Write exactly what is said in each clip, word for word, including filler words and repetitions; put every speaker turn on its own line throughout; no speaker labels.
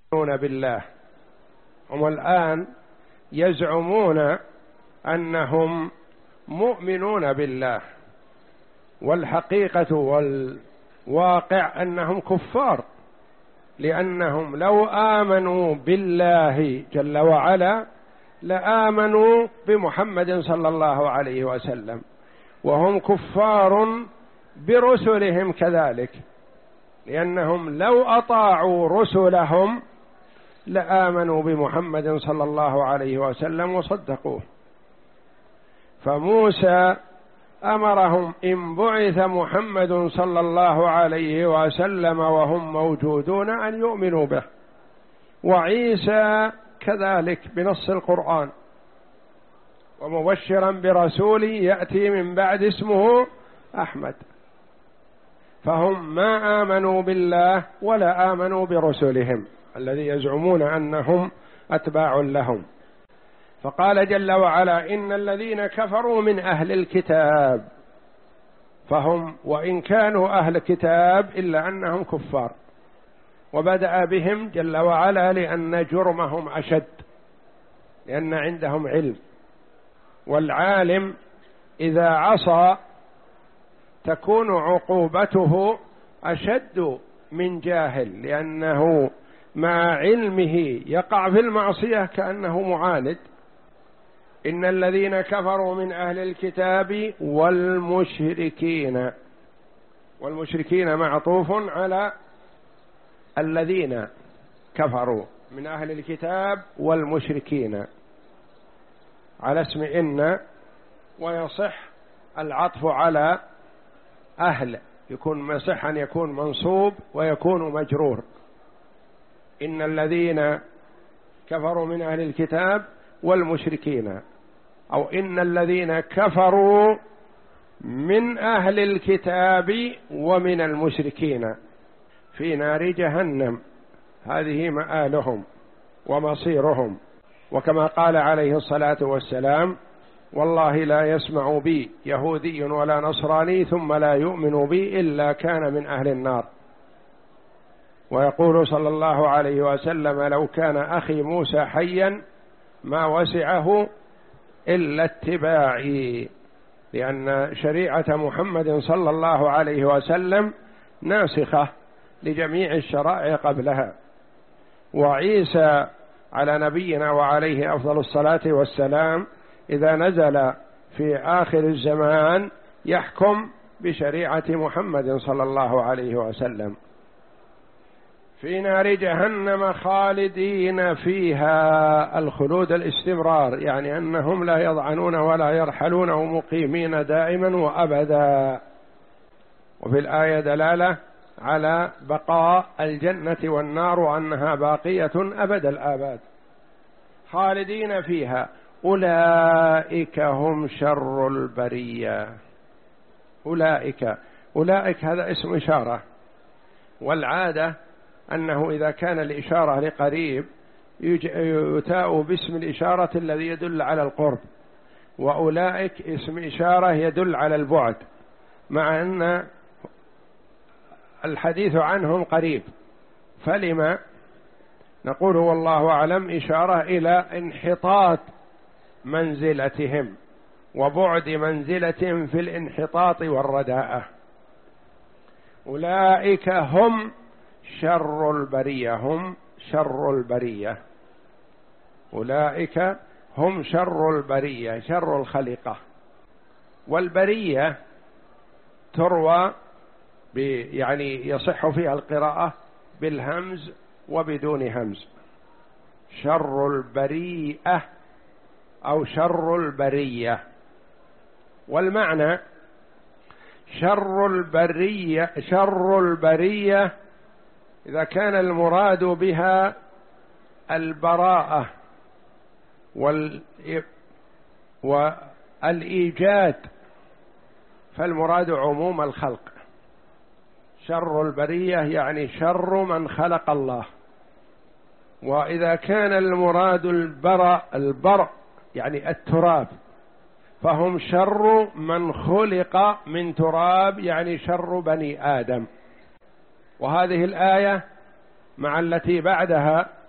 يؤمنون بالله. هم الآن يزعمون أنهم مؤمنون بالله، والحقيقة والواقع أنهم كفار، لأنهم لو آمنوا بالله جل وعلا لآمنوا بمحمد صلى الله عليه وسلم، وهم كفار برسلهم كذلك، لأنهم لو أطاعوا رسلهم لآمنوا بمحمد صلى الله عليه وسلم وصدقوه. فموسى أمرهم إن بعث محمد صلى الله عليه وسلم وهم موجودون أن يؤمنوا به، وعيسى كذلك بنص القرآن: ومبشرا برسول يأتي من بعد اسمه أحمد. فهم ما آمنوا بالله ولا آمنوا برسلهم الذي يزعمون أنهم أتباع لهم. فقال جل وعلا: إن الذين كفروا من أهل الكتاب، فهم وإن كانوا أهل كتاب إلا أنهم كفار. وبدأ بهم جل وعلا لأن جرمهم أشد، لأن عندهم علم، والعالم إذا عصى تكون عقوبته أشد من جاهل، لأنه مع علمه يقع في المعصية كأنه معاند. إن الذين كفروا من أهل الكتاب والمشركين، والمشركين معطوف على الذين كفروا من أهل الكتاب والمشركين على اسم إن، ويصح العطف على أهل، يكون يصح أن يكون منصوب ويكون مجرور. إن الذين كفروا من أهل الكتاب والمشركين، أو إن الذين كفروا من أهل الكتاب ومن المشركين في نار جهنم، هذه مآلهم ومصيرهم. وكما قال عليه الصلاة والسلام: والله لا يسمع بي يهودي ولا نصراني ثم لا يؤمن بي إلا كان من أهل النار. ويقول صلى الله عليه وسلم: لو كان أخي موسى حيا ما وسعه إلا اتباعي، لأن شريعة محمد صلى الله عليه وسلم ناسخة لجميع الشرائع قبلها. وعيسى على نبينا وعليه أفضل الصلاة والسلام إذا نزل في آخر الزمان يحكم بشريعة محمد صلى الله عليه وسلم. في نار جهنم خالدين فيها، الخلود الاستمرار، يعني أنهم لا يضعنون ولا يرحلون ومقيمين دائما وأبدا. وفي الآية دلالة على بقاء الجنة والنار وأنها باقية أبد الآباد. خالدين فيها أولئك هم شر البرية. أولئك أولئك هذا اسم إشارة، والعادة أنه إذا كان الإشارة لقريب يتاء باسم الإشارة الذي يدل على القرب، وأولئك اسم إشارة يدل على البعد، مع أن الحديث عنهم قريب. فلما نقول والله أعلم إشارة إلى انحطاط منزلتهم وبعد منزلتهم في الانحطاط والرداءة. أولئك هم شر البرية، هم شر البرية، أولئك هم شر البرية، شر الخليقة. والبرية تروى يعني يصح فيها القراءة بالهمز وبدون همز، شر البريئة أو شر البرية. والمعنى شر البرية، شر البرية إذا كان المراد بها البراءة والإيجاد فالمراد عموم الخلق. شر البرية يعني شر من خلق الله. وإذا كان المراد البرء البرء يعني التراب فهم شر من خلق من تراب، يعني شر بني آدم. وهذه الآية مع التي بعدها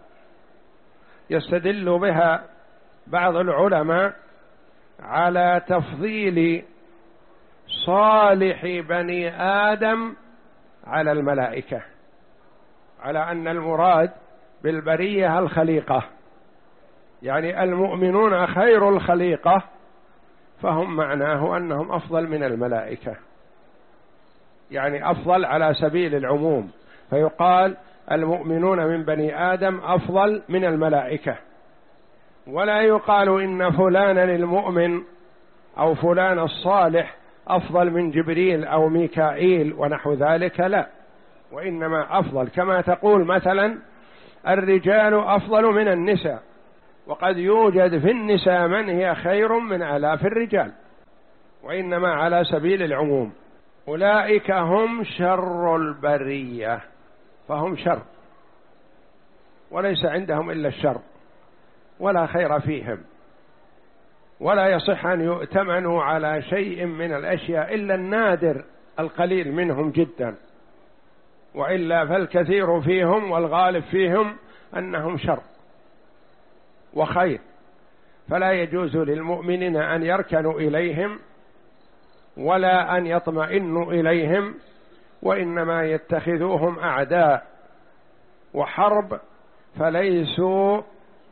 يستدل بها بعض العلماء على تفضيل صالح بني آدم على الملائكة، على أن المراد بالبرية الخليقة، يعني المؤمنون خير الخليقة، فهم معناه أنهم أفضل من الملائكة، يعني أفضل على سبيل العموم، فيقال المؤمنون من بني آدم أفضل من الملائكة، ولا يقال إن فلانا المؤمن أو فلان الصالح أفضل من جبريل أو ميكائيل ونحو ذلك، لا، وإنما أفضل، كما تقول مثلا الرجال أفضل من النساء، وقد يوجد في النساء من هي خير من آلاف الرجال، وإنما على سبيل العموم. أولئك هم شر البرية، فهم شر وليس عندهم إلا الشر ولا خير فيهم، ولا يصح أن يؤتمنوا على شيء من الأشياء إلا النادر القليل منهم جدا، وإلا فالكثير فيهم والغالب فيهم أنهم شر وخير، فلا يجوز للمؤمنين أن يركنوا إليهم ولا أن يطمئنوا إليهم، وإنما يتخذوهم أعداء وحرب، فليسوا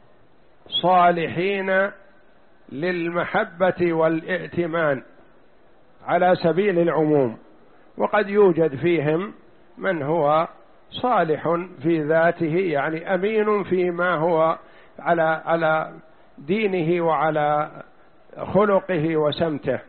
صالحين للمحبة والائتمان على سبيل العموم. وقد يوجد فيهم من هو صالح في ذاته، يعني أمين فيما هو على على دينه وعلى خلقه وسمته.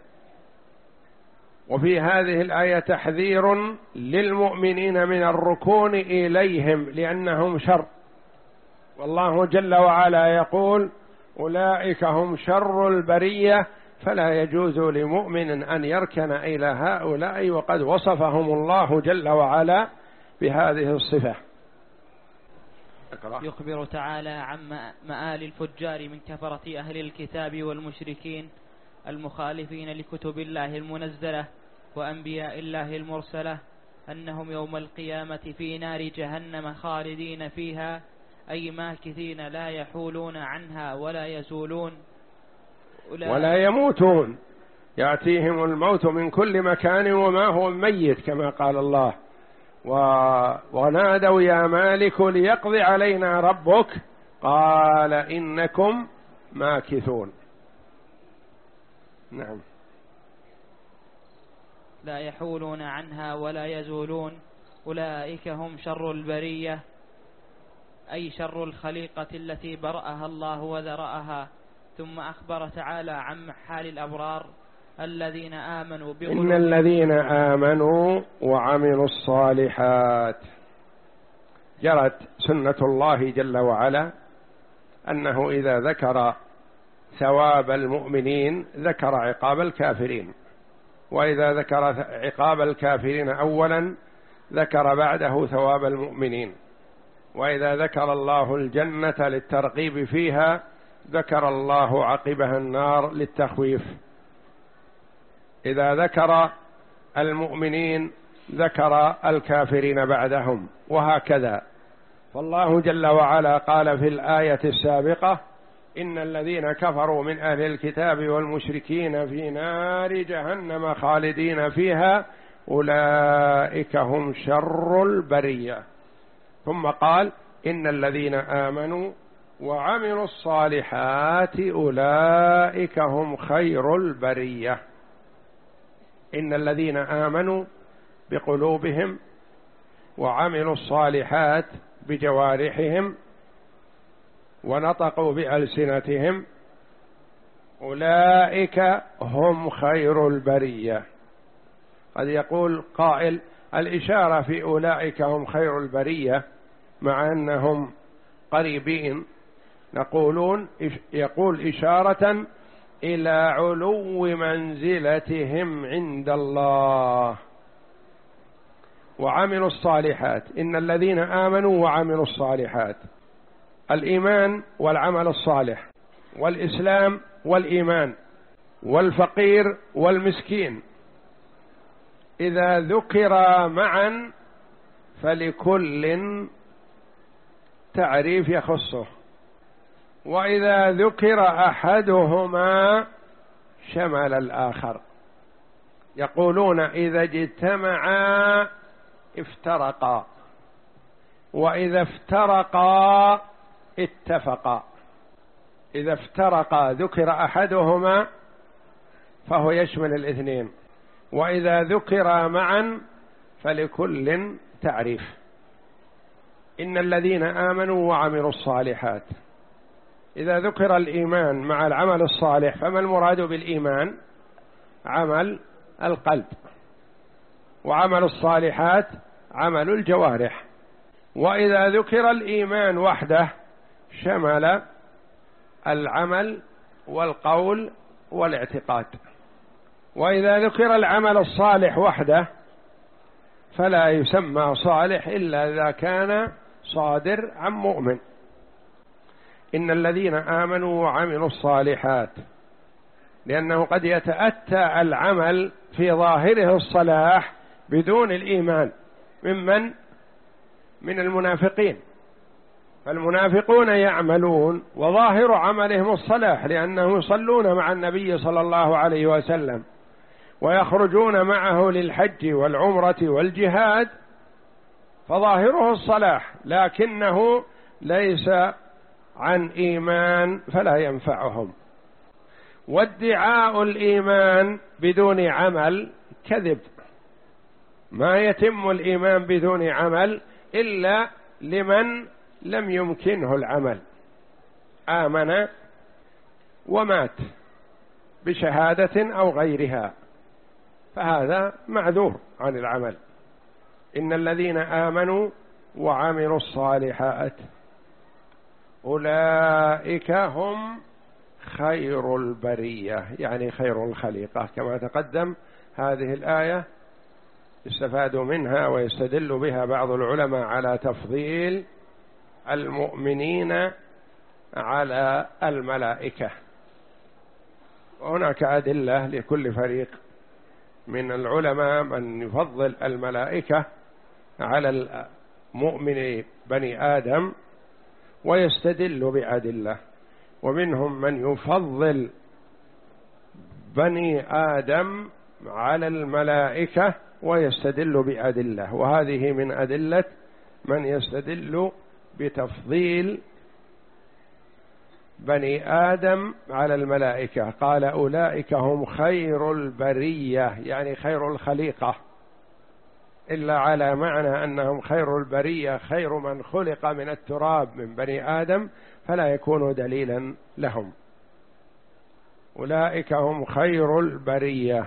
وفي هذه الآية تحذير للمؤمنين من الركون إليهم لأنهم شر، والله جل وعلا يقول أولئك هم شر البرية، فلا يجوز لمؤمن أن يركن إلى هؤلاء، وقد وصفهم الله جل وعلا بهذه الصفة.
يخبر تعالى عن مآل الفجار من كفرة أهل الكتاب والمشركين المخالفين لكتب الله المنزلة وأنبياء الله المرسلة، أنهم يوم القيامة في نار جهنم خالدين فيها، أي ماكثين لا يحولون عنها ولا يزولون
ولا يموتون، يأتيهم الموت من كل مكان وما هو ميت كما قال الله، و... ونادوا يا مالك ليقضي علينا ربك قال إنكم ماكثون. نعم.
لا يحولون عنها ولا يزولون، أولئك هم شر البرية، أي شر الخليقة التي برأها الله وذرأها. ثم أخبر تعالى عن حال الأبرار الذين آمنوا
إن الذين آمنوا وعملوا الصالحات. جرت سنة الله جل وعلا أنه إذا ذكر ثواب المؤمنين ذكر عقاب الكافرين، وإذا ذكر عقاب الكافرين أولا ذكر بعده ثواب المؤمنين، وإذا ذكر الله الجنة للترغيب فيها ذكر الله عقبها النار للتخويف، إذا ذكر المؤمنين ذكر الكافرين بعدهم، وهكذا. فالله جل وعلا قال في الآية السابقة إن الذين كفروا من أهل الكتاب والمشركين في نار جهنم خالدين فيها أولئك هم شر البرية. ثم قال إن الذين آمنوا وعملوا الصالحات أولئك هم خير البرية. إن الذين آمنوا بقلوبهم وعملوا الصالحات بجوارحهم ونطقوا بألسنتهم أولئك هم خير البرية. قد يقول قائل الإشارة في أولئك هم خير البرية مع أنهم قريبين، نقولون يقول إشارة إلى علو منزلتهم عند الله. وعملوا الصالحات، إن الذين آمنوا وعملوا الصالحات، الإيمان والعمل الصالح، والإسلام والإيمان، والفقير والمسكين، إذا ذكر معا فلكل تعريف يخصه. وإذا ذكر أحدهما شمل الآخر. يقولون إذا اجتمعا افترقا، وإذا افترقا اتفقا. إذا افترقا ذكر أحدهما فهو يشمل الاثنين، وإذا ذكر معا فلكل تعريف. إن الذين آمنوا وعملوا الصالحات، إذا ذكر الإيمان مع العمل الصالح فما المراد بالإيمان؟ عمل القلب، وعمل الصالحات عمل الجوارح. وإذا ذكر الإيمان وحده شمل العمل والقول والاعتقاد. وإذا ذكر العمل الصالح وحده فلا يسمى صالح إلا إذا كان صادر عن مؤمن. إن الذين آمنوا وعملوا الصالحات، لأنه قد يتأتى العمل في ظاهره الصلاح بدون الإيمان، ممن من المنافقين. فالمنافقون يعملون وظاهر عملهم الصلاح، لأنهم يصلون مع النبي صلى الله عليه وسلم ويخرجون معه للحج والعمرة والجهاد، فظاهره الصلاح، لكنه ليس عن إيمان فلا ينفعهم. وادعاء الإيمان بدون عمل كذب. ما يتم الإيمان بدون عمل إلا لمن لم يمكنه العمل، آمن ومات بشهادة أو غيرها، فهذا معذور عن العمل. إن الذين آمنوا وعملوا الصالحات أولئك هم خير البرية، يعني خير الخليقة. كما تقدم هذه الآية يستفاد منها ويستدل بها بعض العلماء على تفضيل المؤمنين على الملائكة. وهناك أدلة لكل فريق من العلماء من يفضل الملائكة على المؤمن بني آدم ويستدل بأدلة، ومنهم من يفضل بني آدم على الملائكة ويستدل بأدلة. وهذه من أدلة من يستدل بتفضيل بني آدم على الملائكة. قال أولئك هم خير البرية، يعني خير الخليقة، إلا على معنى أنهم خير البرية، خير من خلق من التراب من بني آدم، فلا يكون دليلا لهم. أولئك هم خير البرية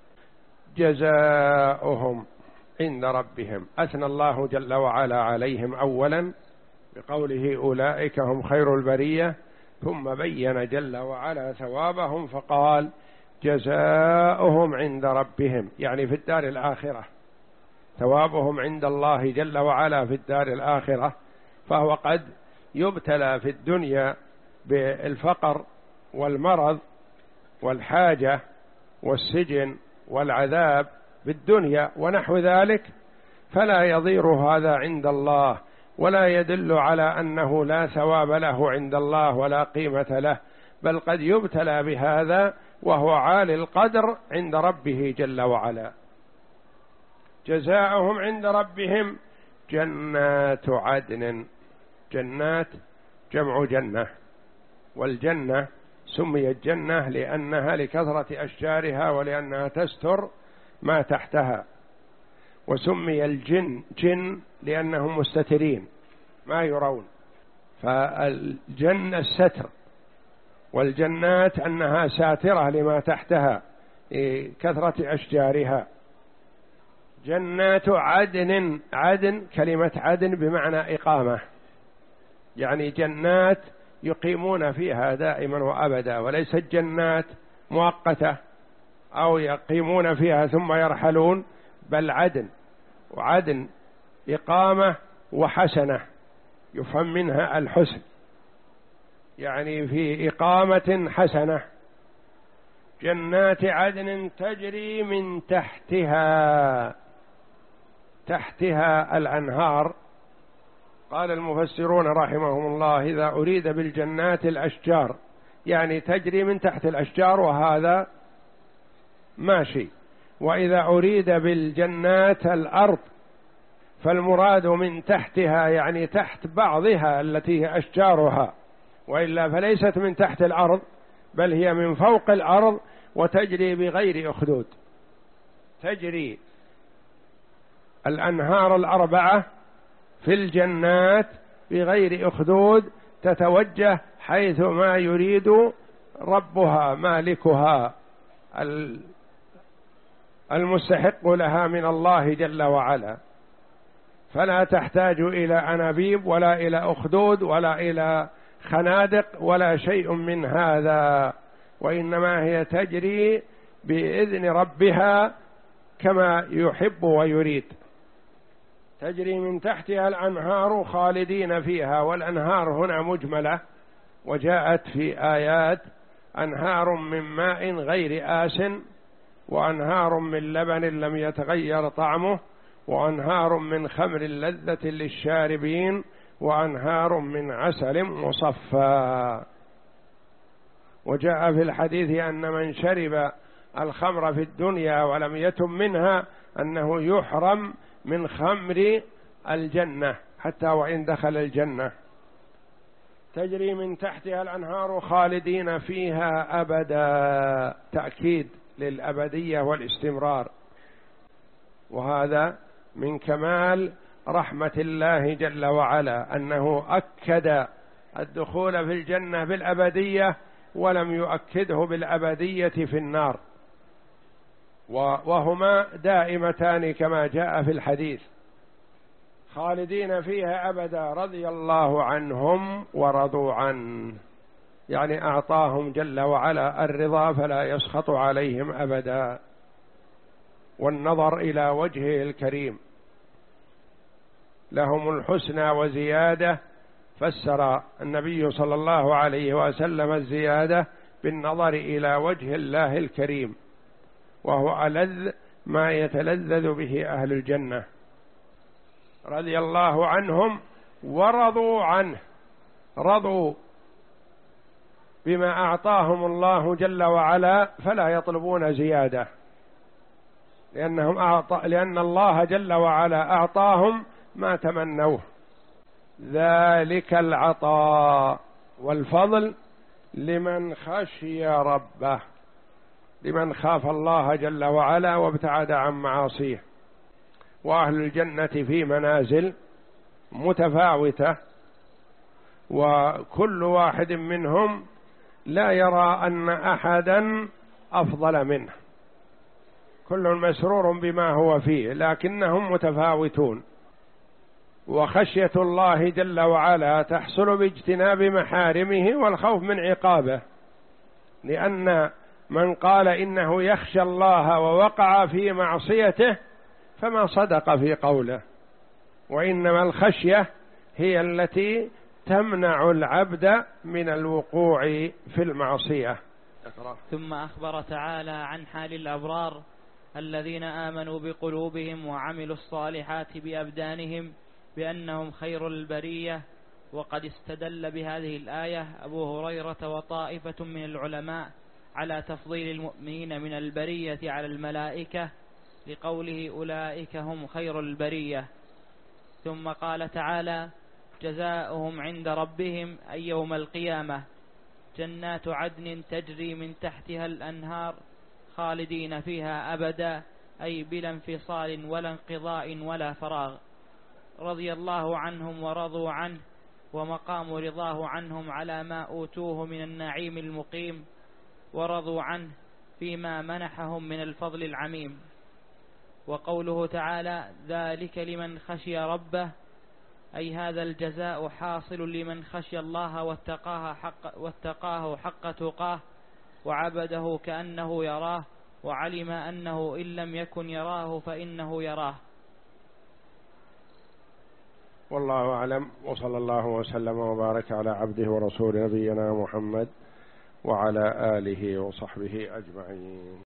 جزاؤهم عند ربهم. أثنى الله جل وعلا عليهم أولا بقوله أولئك هم خير البرية، ثم بين جل وعلا ثوابهم فقال جزاؤهم عند ربهم، يعني في الدار الآخرة. ثوابهم عند الله جل وعلا في الدار الآخرة، فهو قد يبتلى في الدنيا بالفقر والمرض والحاجة والسجن والعذاب بالدنيا ونحو ذلك، فلا يضير هذا عند الله، ولا يدل على أنه لا ثواب له عند الله ولا قيمة له، بل قد يبتلى بهذا وهو عالي القدر عند ربه جل وعلا. جزاؤهم عند ربهم جنات عدن. جنات جمع جنة، والجنة سميت جنة لأنها لكثرة أشجارها ولأنها تستر ما تحتها، وسمي الجن جن لأنهم مستترين ما يرون، فالجنة الستر، والجنات أنها ساترة لما تحتها لكثرة أشجارها. جنات عدن، عدن كلمة عدن بمعنى إقامة، يعني جنات يقيمون فيها دائما وأبدا، وليست جنات مؤقتة أو يقيمون فيها ثم يرحلون، بل عدن، وعدن إقامة وحسنة، يفهم منها الحسن، يعني في إقامة حسنة. جنات عدن تجري من تحتها، تحتها الأنهار قال المفسرون رحمهم الله: إذا أريد بالجنات الأشجار يعني تجري من تحت الأشجار وهذا ماشي، وإذا أريد بالجنات الأرض فالمراد من تحتها يعني تحت بعضها التي هي أشجارها، وإلا فليست من تحت الأرض بل هي من فوق الأرض وتجري بغير أخدود. تجري الأنهار الأربعة في الجنات بغير أخدود، تتوجه حيث ما يريد ربها مالكها المستحق لها من الله جل وعلا، فلا تحتاج إلى أنابيب ولا إلى أخدود ولا إلى خنادق ولا شيء من هذا، وإنما هي تجري بإذن ربها كما يحب ويريد. تجري من تحتها الأنهار خالدين فيها، والأنهار هنا مجملة، وجاءت في آيات: أنهار من ماء غير آسن، وأنهار من لبن لم يتغير طعمه، وأنهار من خمر لذة للشاربين، وأنهار من عسل مصفى. وجاء في الحديث أن من شرب الخمر في الدنيا ولم يتم منها أنه يحرم من خمر الجنة حتى وإن دخل الجنة. تجري من تحتها الأنهار خالدين فيها أبدا، تأكيد للأبدية والاستمرار، وهذا من كمال رحمة الله جل وعلا أنه أكد الدخول في الجنة بالأبدية ولم يؤكده بالأبدية في النار، وهما دائمتان كما جاء في الحديث: خالدين فيها أبدا رضي الله عنهم ورضوا عنه، يعني أعطاهم جل وعلا الرضا فلا يسخط عليهم أبدا، والنظر إلى وجهه الكريم. لهم الحسنى وزيادة، فسر النبي صلى الله عليه وسلم الزيادة بالنظر إلى وجه الله الكريم، وهو ألذ ما يتلذذ به أهل الجنة. رضي الله عنهم ورضوا عنه، رضوا بما أعطاهم الله جل وعلا فلا يطلبون زيادة، لأنهم أعطى لأن الله جل وعلا أعطاهم ما تمنوه. ذلك العطاء والفضل لمن خشي ربه، لمن خاف الله جل وعلا وابتعد عن معاصيه. وأهل الجنة في منازل متفاوتة، وكل واحد منهم لا يرى أن أحدا أفضل منه، كل مسرور بما هو فيه، لكنهم متفاوتون. وخشية الله جل وعلا تحصل باجتناب محارمه والخوف من عقابه، لأن من قال إنه يخشى الله ووقع في معصيته فما صدق في قوله، وإنما الخشية هي التي تمنع العبد من الوقوع في المعصية.
ثم أخبر تعالى عن حال الأبرار الذين آمنوا بقلوبهم وعملوا الصالحات بأبدانهم بأنهم خير البرية. وقد استدل بهذه الآية أبو هريرة وطائفة من العلماء على تفضيل المؤمنين من البرية على الملائكة لقوله أولئك هم خير البرية. ثم قال تعالى: جزاؤهم عند ربهم أي يوم القيامة جنات عدن تجري من تحتها الأنهار خالدين فيها أبدا، أي بلا انفصال ولا انقضاء ولا فراغ. رضي الله عنهم ورضوا عنه، ومقام رضاه عنهم على ما أوتوه من النعيم المقيم، ورضوا عنه فيما منحهم من الفضل العميم. وقوله تعالى: ذلك لمن خشي ربه، أي هذا الجزاء حاصل لمن خشي الله واتقاه حق, واتقاه حق تقاه، وعبده كأنه يراه، وعلم أنه إن لم يكن يراه فإنه يراه.
والله أعلم، وصلى الله وسلم وبارك على عبده ورسول نبينا محمد وعلى آله وصحبه أجمعين.